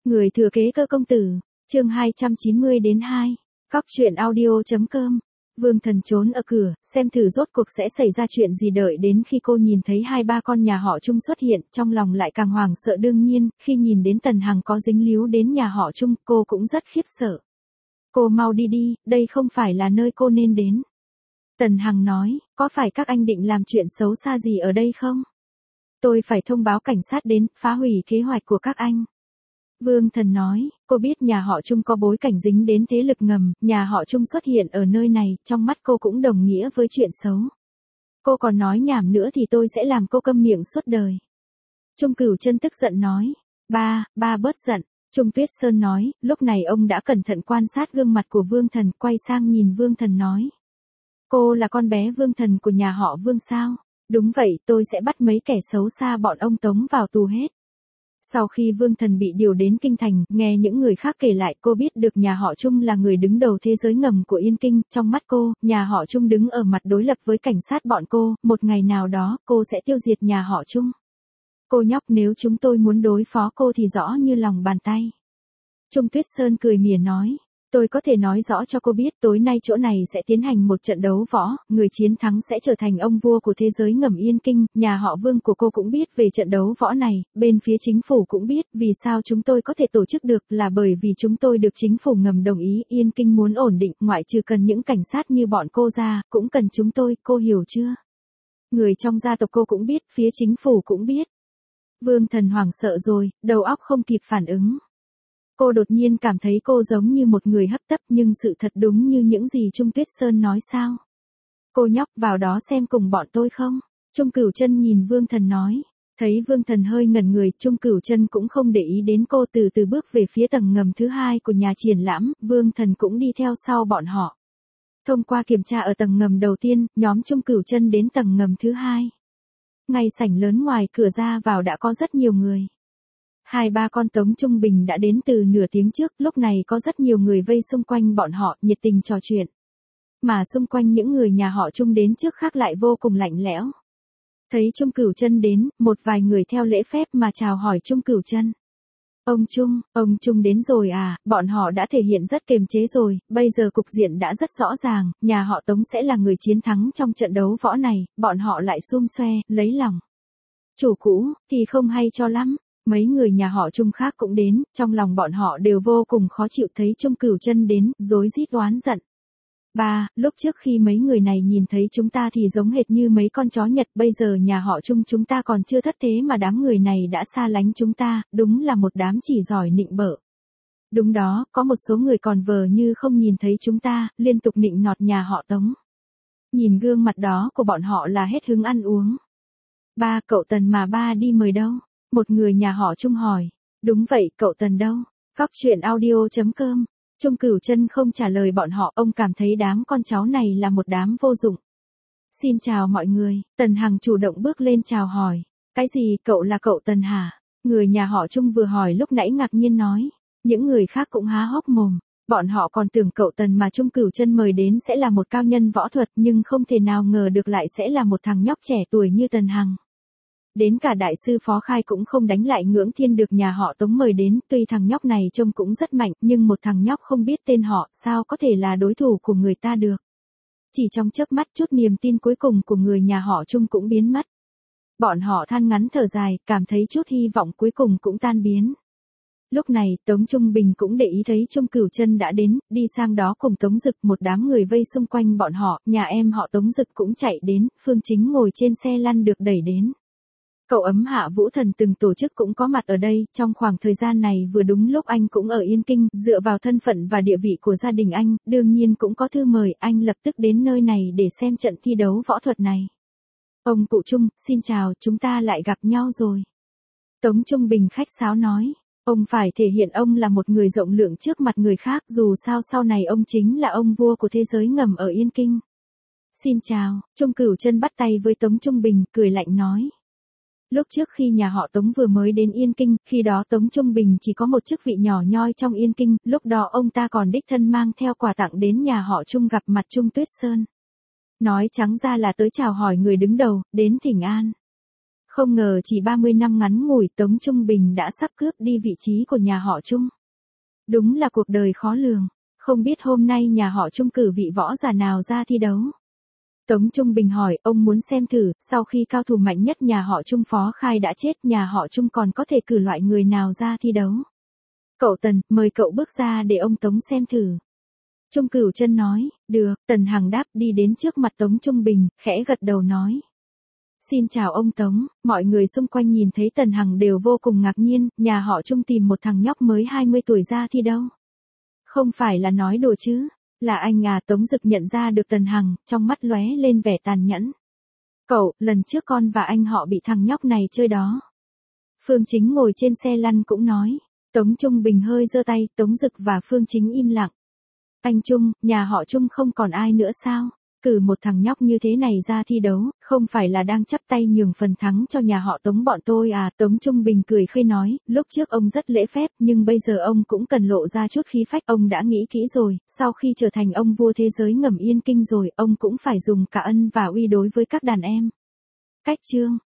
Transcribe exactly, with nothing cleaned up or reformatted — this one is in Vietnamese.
Người thừa kế Cơ công tử, chương hai trăm chín mươi đến hai. Cóc truyện audio.com. Vương Thần trốn ở cửa, xem thử rốt cuộc sẽ xảy ra chuyện gì, đợi đến khi cô nhìn thấy hai ba con nhà họ Trung xuất hiện, trong lòng lại càng hoảng sợ. Đương nhiên, khi nhìn đến Tần Hằng có dính líu đến nhà họ Trung, cô cũng rất khiếp sợ. Cô mau đi đi, đây không phải là nơi cô nên đến. Tần Hằng nói, có phải các anh định làm chuyện xấu xa gì ở đây không? Tôi phải thông báo cảnh sát đến, phá hủy kế hoạch của các anh. Vương Thần nói, cô biết nhà họ Trung có bối cảnh dính đến thế lực ngầm, nhà họ Trung xuất hiện ở nơi này, trong mắt cô cũng đồng nghĩa với chuyện xấu. Cô còn nói nhảm nữa thì tôi sẽ làm cô câm miệng suốt đời. Trung Cửu Chân tức giận nói, ba, ba bớt giận. Trung Tuyết Sơn nói, lúc này ông đã cẩn thận quan sát gương mặt của Vương Thần, quay sang nhìn Vương Thần nói. Cô là con bé Vương Thần của nhà họ Vương sao? Đúng vậy, tôi sẽ bắt mấy kẻ xấu xa bọn ông tống vào tù hết. Sau khi Vương Thần bị điều đến Kinh Thành, nghe những người khác kể lại, cô biết được nhà họ Trung là người đứng đầu thế giới ngầm của Yên Kinh. Trong mắt cô, nhà họ Trung đứng ở mặt đối lập với cảnh sát bọn cô, một ngày nào đó, cô sẽ tiêu diệt nhà họ Trung. Cô nhóc, nếu chúng tôi muốn đối phó cô thì rõ như lòng bàn tay. Trung Tuyết Sơn cười mỉa nói. Tôi có thể nói rõ cho cô biết, tối nay chỗ này sẽ tiến hành một trận đấu võ, người chiến thắng sẽ trở thành ông vua của thế giới ngầm Yên Kinh, nhà họ Vương của cô cũng biết về trận đấu võ này, bên phía chính phủ cũng biết, vì sao chúng tôi có thể tổ chức được là bởi vì chúng tôi được chính phủ ngầm đồng ý. Yên Kinh muốn ổn định, ngoại trừ cần những cảnh sát như bọn cô ra, cũng cần chúng tôi, cô hiểu chưa? Người trong gia tộc cô cũng biết, phía chính phủ cũng biết. Vương Thần hoảng sợ rồi, đầu óc không kịp phản ứng. Cô đột nhiên cảm thấy cô giống như một người hấp tấp, nhưng sự thật đúng như những gì Trung Tuyết Sơn nói sao? Cô nhóc, vào đó xem cùng bọn tôi không? Trung Cửu Chân nhìn Vương Thần nói. Thấy Vương Thần hơi ngẩn người, Trung Cửu Chân cũng không để ý đến cô, từ từ bước về phía tầng ngầm thứ hai của nhà triển lãm, Vương Thần cũng đi theo sau bọn họ. Thông qua kiểm tra ở tầng ngầm đầu tiên, nhóm Trung Cửu Chân đến tầng ngầm thứ hai. Ngay sảnh lớn ngoài cửa ra vào đã có rất nhiều người. Hai ba con Tống Trung Bình đã đến từ nửa tiếng trước, lúc này có rất nhiều người vây xung quanh bọn họ, nhiệt tình trò chuyện. Mà xung quanh những người nhà họ Trung đến trước khác lại vô cùng lạnh lẽo. Thấy Trung Cửu Chân đến, một vài người theo lễ phép mà chào hỏi Trung Cửu Chân. Ông Trung, ông Trung đến rồi à, bọn họ đã thể hiện rất kiềm chế rồi, bây giờ cục diện đã rất rõ ràng, nhà họ Tống sẽ là người chiến thắng trong trận đấu võ này, bọn họ lại xum xoe, lấy lòng. Chủ cũ, thì không hay cho lắm. Mấy người nhà họ Trung khác cũng đến, trong lòng bọn họ đều vô cùng khó chịu thấy Trung Cửu Chân đến, rối rít oán giận. Ba, lúc trước khi mấy người này nhìn thấy chúng ta thì giống hệt như mấy con chó Nhật, bây giờ nhà họ Trung chúng ta còn chưa thất thế mà đám người này đã xa lánh chúng ta, đúng là một đám chỉ giỏi nịnh bợ. Đúng đó, có một số người còn vờ như không nhìn thấy chúng ta, liên tục nịnh nọt nhà họ Tống. Nhìn gương mặt đó của bọn họ là hết hứng ăn uống. Ba, cậu Tần mà ba đi mời đâu? Một người nhà họ Trung hỏi. Đúng vậy, cậu Tần đâu? Cóc truyện audio.com. Trung Cửu Chân không trả lời bọn họ, ông cảm thấy đám con cháu này là một đám vô dụng. Xin chào mọi người, Tần Hằng chủ động bước lên chào hỏi. Cái gì, cậu là cậu Tần hả? Người nhà họ Trung vừa hỏi lúc nãy ngạc nhiên nói. Những người khác cũng há hốc mồm. Bọn họ còn tưởng cậu Tần mà Trung Cửu Chân mời đến sẽ là một cao nhân võ thuật, nhưng không thể nào ngờ được lại sẽ là một thằng nhóc trẻ tuổi như Tần Hằng. Đến cả đại sư Phó Khai cũng không đánh lại Ngưỡng Thiên được nhà họ Tống mời đến, tuy thằng nhóc này trông cũng rất mạnh, nhưng một thằng nhóc không biết tên họ, sao có thể là đối thủ của người ta được. Chỉ trong chớp mắt chút niềm tin cuối cùng của người nhà họ Trung cũng biến mất. Bọn họ than ngắn thở dài, cảm thấy chút hy vọng cuối cùng cũng tan biến. Lúc này, Tống Trung Bình cũng để ý thấy Trung Cửu Chân đã đến, đi sang đó cùng Tống Dực, một đám người vây xung quanh bọn họ, nhà em họ Tống Dực cũng chạy đến, Phương Chính ngồi trên xe lăn được đẩy đến. Cậu ấm Hạ Vũ Thần từng tổ chức cũng có mặt ở đây, trong khoảng thời gian này vừa đúng lúc anh cũng ở Yên Kinh, dựa vào thân phận và địa vị của gia đình anh, đương nhiên cũng có thư mời, anh lập tức đến nơi này để xem trận thi đấu võ thuật này. Ông cụ Trung, xin chào, chúng ta lại gặp nhau rồi. Tống Trung Bình khách sáo nói, ông phải thể hiện ông là một người rộng lượng trước mặt người khác, dù sao sau này ông chính là ông vua của thế giới ngầm ở Yên Kinh. Xin chào, Trung Cửu Chân bắt tay với Tống Trung Bình, cười lạnh nói. Lúc trước khi nhà họ Tống vừa mới đến Yên Kinh, khi đó Tống Trung Bình chỉ có một chức vị nhỏ nhoi trong Yên Kinh, lúc đó ông ta còn đích thân mang theo quà tặng đến nhà họ Trung gặp mặt Trung Tuyết Sơn. Nói trắng ra là tới chào hỏi người đứng đầu, đến thỉnh an. Không ngờ chỉ ba mươi năm ngắn ngủi Tống Trung Bình đã sắp cướp đi vị trí của nhà họ Trung. Đúng là cuộc đời khó lường, không biết hôm nay nhà họ Trung cử vị võ giả nào ra thi đấu. Tống Trung Bình hỏi, ông muốn xem thử, sau khi cao thủ mạnh nhất nhà họ Trung Phó Khai đã chết, nhà họ Trung còn có thể cử loại người nào ra thi đấu? Cậu Tần, mời cậu bước ra để ông Tống xem thử. Trung Cửu Chân nói, được. Tần Hằng đáp, đi đến trước mặt Tống Trung Bình, khẽ gật đầu nói. Xin chào ông Tống. Mọi người xung quanh nhìn thấy Tần Hằng đều vô cùng ngạc nhiên, nhà họ Trung tìm một thằng nhóc mới hai mươi tuổi ra thi đâu. Không phải là nói đùa chứ? Là anh à? Tống Dực nhận ra được Tần Hằng, trong mắt lóe lên vẻ tàn nhẫn. Cậu, lần trước con và anh họ bị thằng nhóc này chơi đó. Phương Chính ngồi trên xe lăn cũng nói. Tống Trung Bình hơi giơ tay, Tống Dực và Phương Chính im lặng. Anh Trung, nhà họ Trung không còn ai nữa sao? Cử một thằng nhóc như thế này ra thi đấu, không phải là đang chắp tay nhường phần thắng cho nhà họ Tống bọn tôi à? Tống Trung Bình cười khơi nói, lúc trước ông rất lễ phép, nhưng bây giờ ông cũng cần lộ ra chút khí phách. Ông đã nghĩ kỹ rồi, sau khi trở thành ông vua thế giới ngầm Yên Kinh rồi, ông cũng phải dùng cả ân và uy đối với các đàn em. Cách chương